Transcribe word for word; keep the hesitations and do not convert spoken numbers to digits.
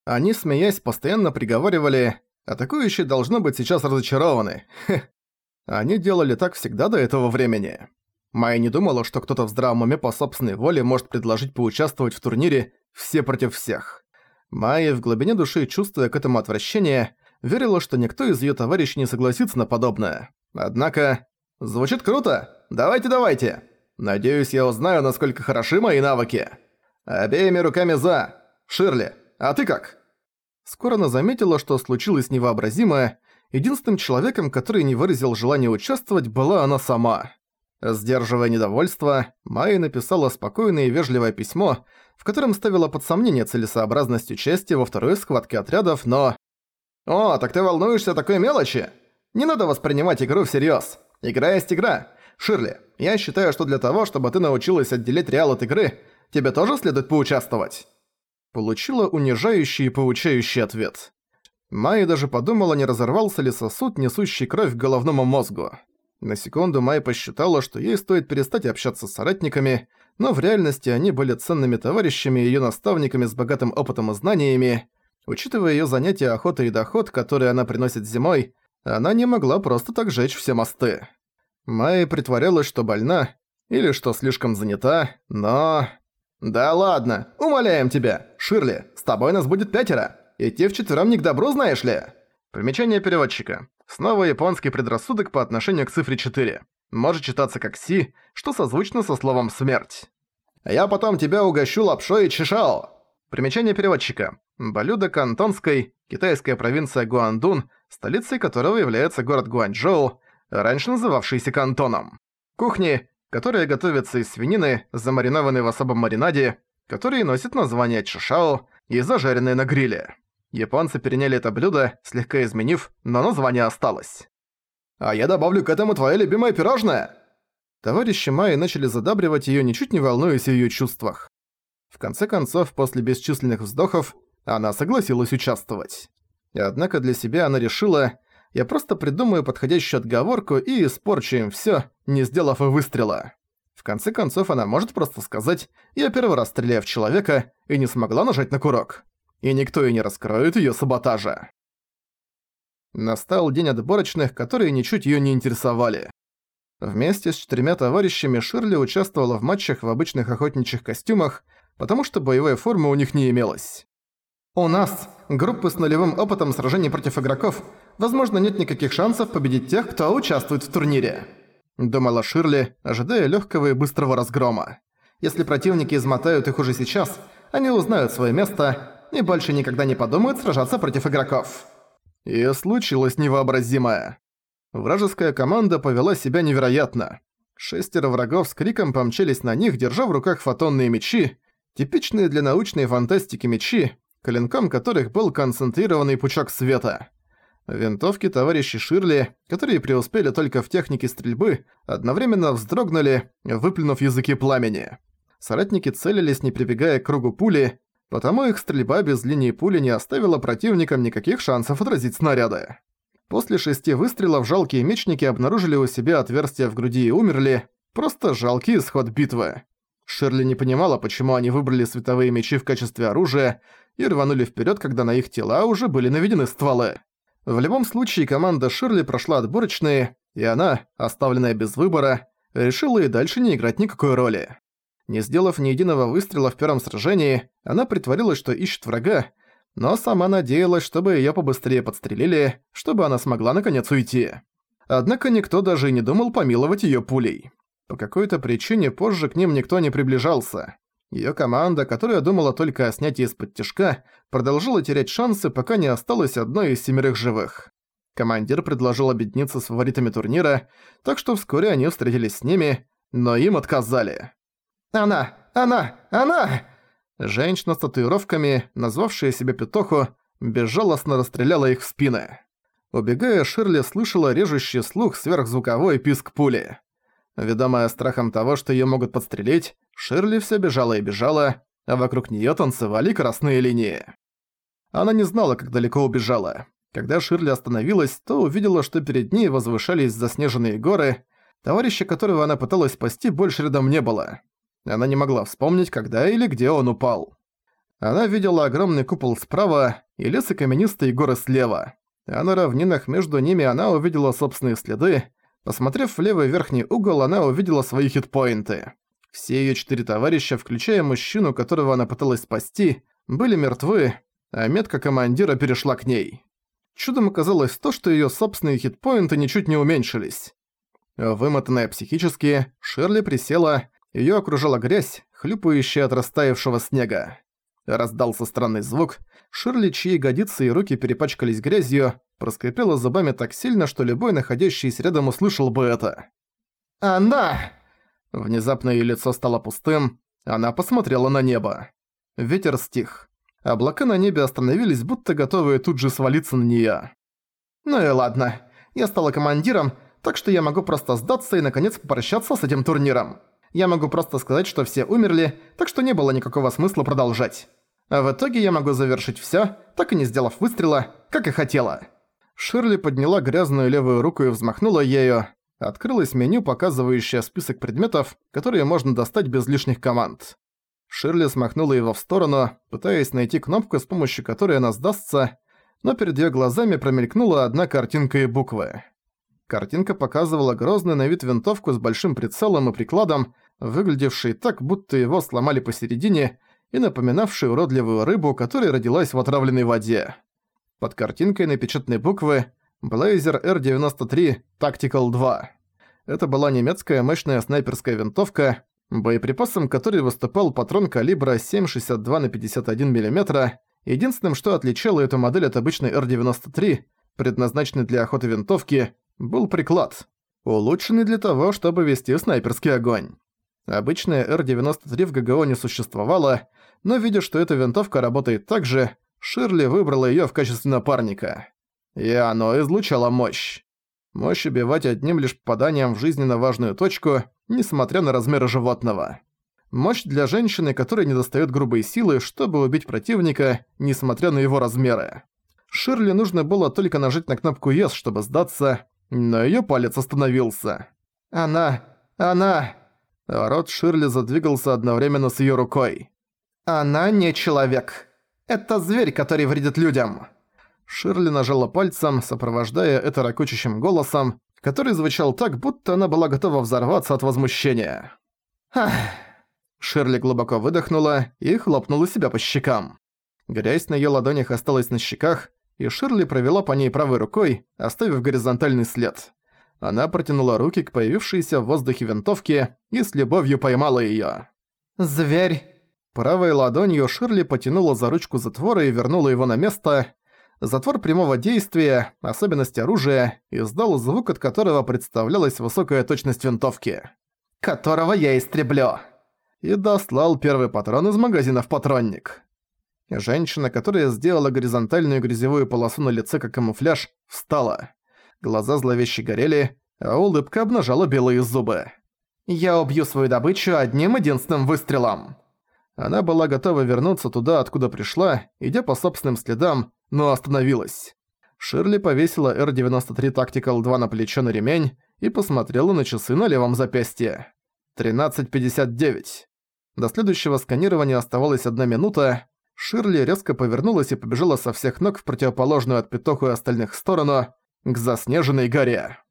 Они, смеясь, постоянно приговаривали: «Атакующие должно быть сейчас разочарованы». Хе. Они делали так всегда до этого времени. Майя не думала, что кто-то в здравом уме по собственной воле может предложить поучаствовать в турнире «все против всех». Майя, в глубине души чувствуя к этому отвращение, верила, что никто из её товарищей не согласится на подобное. Однако... «Звучит круто! Давайте-давайте! Надеюсь, я узнаю, насколько хороши мои навыки! Обеими руками за! Ширли, а ты как?» Скоро она заметила, что случилось невообразимое. Единственным человеком, который не выразил желания участвовать, была она сама. Сдерживая недовольство, Майя написала спокойное и вежливое письмо, в котором ставила под сомнение целесообразность участия во второй схватке отрядов, но... «О, так ты волнуешься о такой мелочи? Не надо воспринимать игру всерьёз. Игра есть игра. Ширли, я считаю, что для того, чтобы ты научилась отделять реал от игры, тебе тоже следует поучаствовать». Получила унижающий и поучающий ответ. Майя даже подумала, не разорвался ли сосуд, несущий кровь к головному мозгу. На секунду Майя посчитала, что ей стоит перестать общаться с соратниками, но в реальности они были ценными товарищами и её наставниками с богатым опытом и знаниями. Учитывая её занятия охотой и доход, которые она приносит зимой, она не могла просто так жечь все мосты. Майя притворялась, что больна, или что слишком занята, но... «Да ладно, умоляем тебя, Ширли, с тобой нас будет пятеро. Идти вчетвером не к добру, знаешь ли?» Примечание переводчика. Снова японский предрассудок по отношению к цифре четыре. Может читаться как «си», что созвучно со словом «смерть». «Я потом тебя угощу лапшой и чишао». Примечание переводчика. Блюдо кантонской, китайская провинция Гуандун, столицей которого является город Гуанчжоу, раньше называвшийся Кантоном. Кухни, которая готовится из свинины, замаринованной в особом маринаде, который носит название чишао и зажаренной на гриле. Японцы переняли это блюдо, слегка изменив, но название осталось. «А я добавлю к этому твоё любимое пирожное!» Товарищи Майи начали задабривать её, ничуть не волнуясь о её чувствах. В конце концов, после бесчисленных вздохов, она согласилась участвовать. Однако для себя она решила: «Я просто придумаю подходящую отговорку и испорчу им всё, не сделав и выстрела». В конце концов, она может просто сказать: «Я первый раз стреляю в человека» и не смогла нажать на курок. И никто и не раскроет её саботажа. Настал день отборочных, которые ничуть её не интересовали. Вместе с четырьмя товарищами Ширли участвовала в матчах в обычных охотничьих костюмах, потому что боевой формы у них не имелось. «У нас, группы с нулевым опытом сражений против игроков, возможно, нет никаких шансов победить тех, кто участвует в турнире», — думала Ширли, ожидая лёгкого и быстрого разгрома. «Если противники измотают их уже сейчас, они узнают своё место и больше никогда не подумают сражаться против игроков». И случилось невообразимое. Вражеская команда повела себя невероятно. Шестеро врагов с криком помчались на них, держа в руках фотонные мечи, типичные для научной фантастики мечи, клинком которых был концентрированный пучок света. Винтовки товарищей Ширли, которые преуспели только в технике стрельбы, одновременно вздрогнули, выплюнув языки пламени. Соратники целились, не прибегая к кругу пули, потому их стрельба без линии пули не оставила противникам никаких шансов отразить снаряды. После шести выстрелов жалкие мечники обнаружили у себя отверстия в груди и умерли. Просто жалкий исход битвы. Ширли не понимала, почему они выбрали световые мечи в качестве оружия и рванули вперед, когда на их тела уже были наведены стволы. В любом случае, команда Ширли прошла отборочные, и она, оставленная без выбора, решила и дальше не играть никакой роли. Не сделав ни единого выстрела в первом сражении, она притворилась, что ищет врага, но сама надеялась, чтобы её побыстрее подстрелили, чтобы она смогла наконец уйти. Однако никто даже и не думал помиловать её пулей. По какой-то причине позже к ним никто не приближался. Её команда, которая думала только о снятии из-под тишка, продолжила терять шансы, пока не осталось одной из семерых живых. Командир предложил объединиться с фаворитами турнира, так что вскоре они встретились с ними, но им отказали. «Она! Она! Она!» Женщина с татуировками, назвавшая себя Петоху, безжалостно расстреляла их в спины. Убегая, Ширли слышала режущий слух сверхзвуковой писк пули. Ведомая страхом того, что её могут подстрелить, Ширли всё бежала и бежала, а вокруг неё танцевали красные линии. Она не знала, как далеко убежала. Когда Ширли остановилась, то увидела, что перед ней возвышались заснеженные горы. Товарища, которого она пыталась спасти, больше рядом не было. Она не могла вспомнить, когда или где он упал. Она видела огромный купол справа и лес и каменистые горы слева. А на равнинах между ними она увидела собственные следы. Посмотрев в левый верхний угол, она увидела свои хитпоинты. Все её четыре товарища, включая мужчину, которого она пыталась спасти, были мертвы, а метка командира перешла к ней. Чудом оказалось то, что её собственные хитпоинты ничуть не уменьшились. Вымотанная психически, Шерли присела, её окружала грязь, хлюпающая от растаявшего снега. Раздался странный звук, Шерли, чьи ягодицы и руки перепачкались грязью, проскрипела зубами так сильно, что любой находящийся рядом услышал бы это. «Она!» Внезапно её лицо стало пустым, она посмотрела на небо. Ветер стих. Облака на небе остановились, будто готовые тут же свалиться на неё. «Ну и ладно, я стала командиром, так что я могу просто сдаться и наконец попрощаться с этим турниром. Я могу просто сказать, что все умерли, так что не было никакого смысла продолжать. А в итоге я могу завершить всё, так и не сделав выстрела, как и хотела». Шерли подняла грязную левую руку и взмахнула ею. Открылось меню, показывающее список предметов, которые можно достать без лишних команд. Шерли смахнула его в сторону, пытаясь найти кнопку, с помощью которой она сдастся, но перед её глазами промелькнула одна картинка и буквы. Картинка показывала грозную на вид винтовку с большим прицелом и прикладом, выглядевший так, будто его сломали посередине, и напоминавший уродливую рыбу, которая родилась в отравленной воде. Под картинкой напечатаны буквы «Blazer эр девяносто три Tactical два». Это была немецкая мощная снайперская винтовка, боеприпасом которой выступал патрон калибра семь шестьдесят два на пятьдесят один миллиметр. Единственным, что отличало эту модель от обычной эр девяносто три, предназначенной для охоты винтовки, был приклад, улучшенный для того, чтобы вести снайперский огонь. Обычная эр девяносто три в ГГО не существовало, но видя, что эта винтовка работает так же, Шерли выбрала её в качестве напарника. И оно излучало мощь. Мощь убивать одним лишь попаданием в жизненно важную точку, несмотря на размеры животного. Мощь для женщины, которой недостаёт грубой силы, чтобы убить противника, несмотря на его размеры. Шерли нужно было только нажать на кнопку «Yes», чтобы сдаться, но её палец остановился. «Она! Она!» Рот Шерли задвигался одновременно с её рукой. «Она не человек. Это зверь, который вредит людям». Шерли нажала пальцем, сопровождая это ракочущим голосом, который звучал так, будто она была готова взорваться от возмущения. «Ах!» Шерли глубоко выдохнула и хлопнула себя по щекам. Грязь на её ладонях осталась на щеках, и Шерли провела по ней правой рукой, оставив горизонтальный след. Она протянула руки к появившейся в воздухе винтовке и с любовью поймала её. «Зверь!» Правой ладонью Шерли потянула за ручку затвора и вернула его на место. Затвор прямого действия, особенность оружия, издал звук, от которого представлялась высокая точность винтовки. «Которого я истреблю!» И дослал первый патрон из магазина в патронник. Женщина, которая сделала горизонтальную грязевую полосу на лице как камуфляж, встала. Глаза зловеще горели, а улыбка обнажала белые зубы. «Я убью свою добычу одним единственным выстрелом!» Она была готова вернуться туда, откуда пришла, идя по собственным следам, но остановилась. Шерли повесила эр девяносто три Tactical два на плечо на ремень и посмотрела на часы на левом запястье. тринадцать пятьдесят девять. До следующего сканирования оставалась одна минута. Шерли резко повернулась и побежала со всех ног в противоположную от Петоху и остальных сторону, к заснеженной горе.